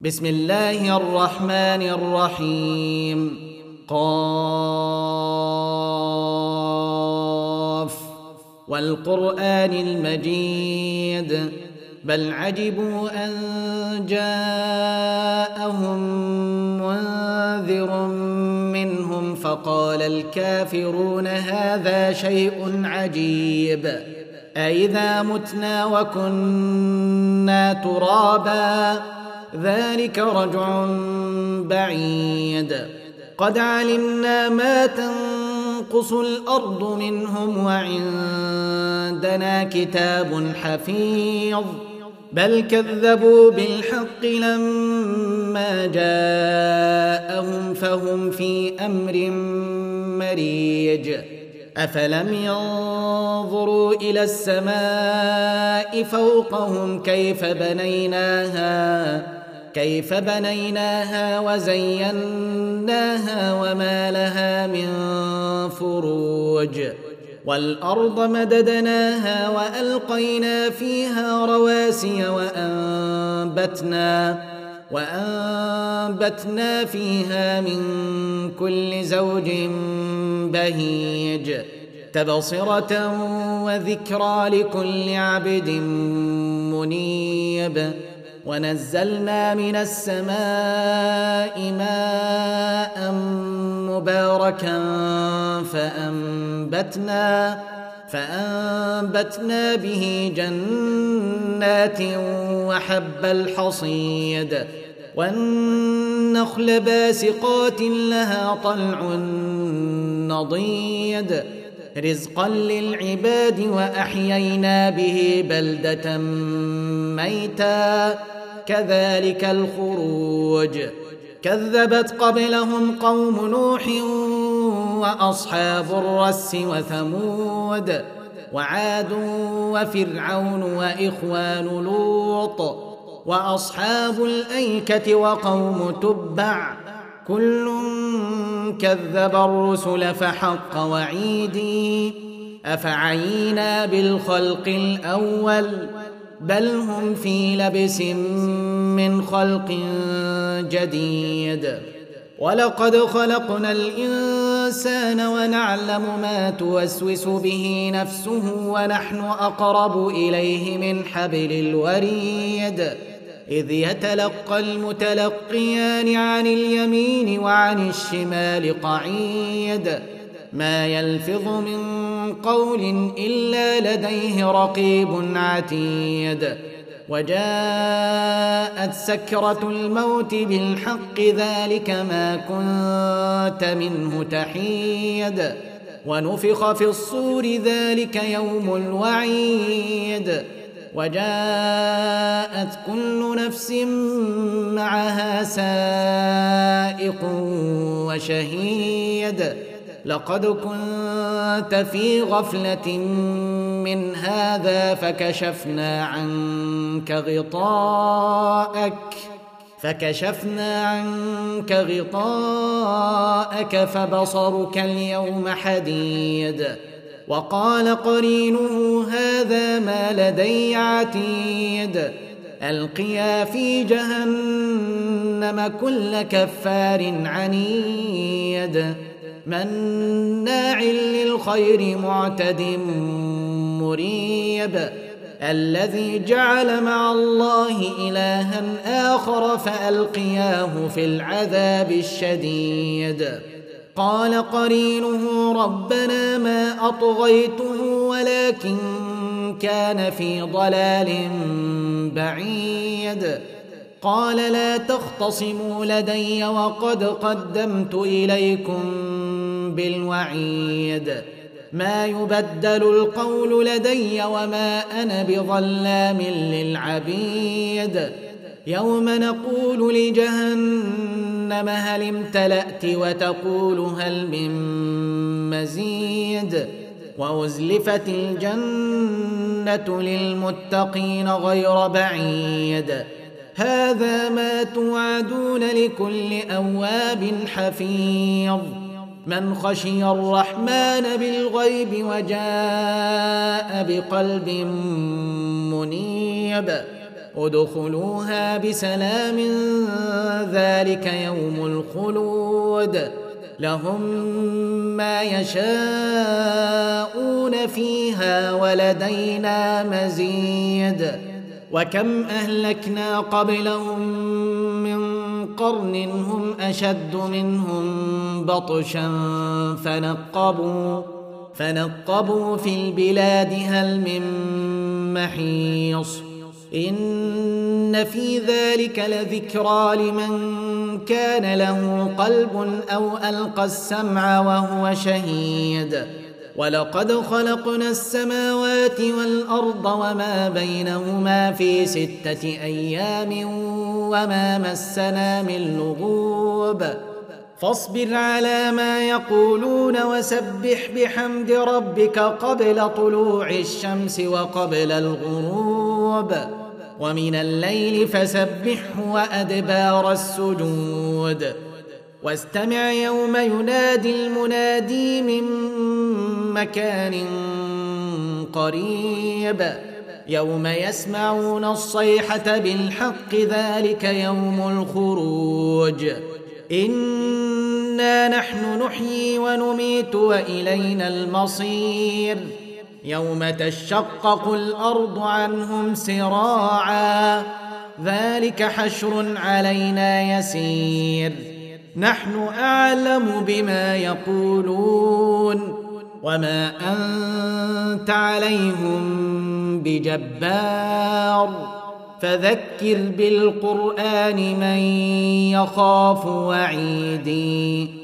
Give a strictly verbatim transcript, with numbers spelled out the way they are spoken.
بسم الله الرحمن الرحيم. قاف والقرآن المجيد بل عجبوا أن جاءهم منذر منهم فقال الكافرون هذا شيء عجيب أإذا متنا وكنا ترابا ذلك رجع بعيد قد علمنا ما تنقص الأرض منهم وعندنا كتاب حفيظ بل كذبوا بالحق لما جاءهم فهم في أمر مريج أفلم ينظروا إلى السماء فوقهم كيف بنيناها كيف بنيناها وزيناها وما لها من فروج والأرض مددناها وألقينا فيها رواسي وأنبتنا وأنبتنا فيها من كل زوج بهيج تبصرة وذكرى لكل عبد منيب ونزلنا من السماء ماء مباركا فأنبتنا فأنبتنا به جنات وحب الحصيد والنخل باسقات لها طلع نضيد رزقا للعباد وأحيينا به بلدة ميتا كذلك الخروج كذبت قبلهم قوم نوح وأصحاب الرس وثمود وعاد وفرعون وإخوان لوط وأصحاب الأيكة وقوم تبع كل كذب الرسل فحق وعيدي أفعينا بالخلق الأول بل هم في لبس من خلق جديد ولقد خلقنا الإنسان ونعلم ما توسوس به نفسه ونحن أقرب إليه من حبل الوريد إذ يتلقى المتلقيان عن اليمين وعن الشمال قعيد ما يلفظ من قول إلا لديه رقيب عتيد وجاءت سكرة الموت بالحق ذلك ما كنت منه تحيد ونفخ في الصور ذلك يوم الوعيد وجاءت كل نفس معها سائق وشهيد لقد كنت في غفلة من هذا فكشفنا عنك غطاءك فكشفنا عنك غطاءك فبصرك اليوم حديد وقال قرينه هذا ما لدي عتيد ألقيا في جهنم كل كفار عنيد مناع للخير معتد مريب الذي جعل مع الله إلها آخر فألقياه في العذاب الشديد قال قرينه ربنا ما أطغيته ولكن كان في ضلال بعيد قال لا تختصموا لدي وقد قدمت إليكم بالوعيد ما يبدل القول لدي وما أنا بظلام للعبيد يوم نقول لجهنم هل امتلأت وتقول هل من مزيد وأزلفت الجنة للمتقين غير بعيد هذا ما توعدون لكل أواب حفيظ من خشي الرحمن بالغيب وجاء بقلب منيب ادخلوها بسلام ذلك يوم الخلود لهم ما يشاءون فيها ولدينا مزيد وكم أهلكنا قبلهم من قرن هم أشد منهم بطشا فنقبوا فنقبوا في البلاد هل من محيص إن في ذلك لذكرى لمن كان له قلب أو ألقى السمع وهو شهيد ولقد خلقنا السماوات والأرض وما بينهما في ستة أيام وما مسنا من لغوب فاصبر على ما يقولون وسبح بحمد ربك قبل طلوع الشمس وقبل الغروب ومن الليل فسبحه وأدبار السجود واستمع يوم ينادي المنادي من مكان قريب يوم يسمعون الصيحة بالحق ذلك يوم الخروج إنا نحن نحيي ونميت وإلينا المصير يوم تشقق الأرض عنهم سراعا ذلك حشر علينا يسير نحن أعلم بما يقولون وما أنت عليهم بجبار فذكر بالقرآن من يخاف وعيدي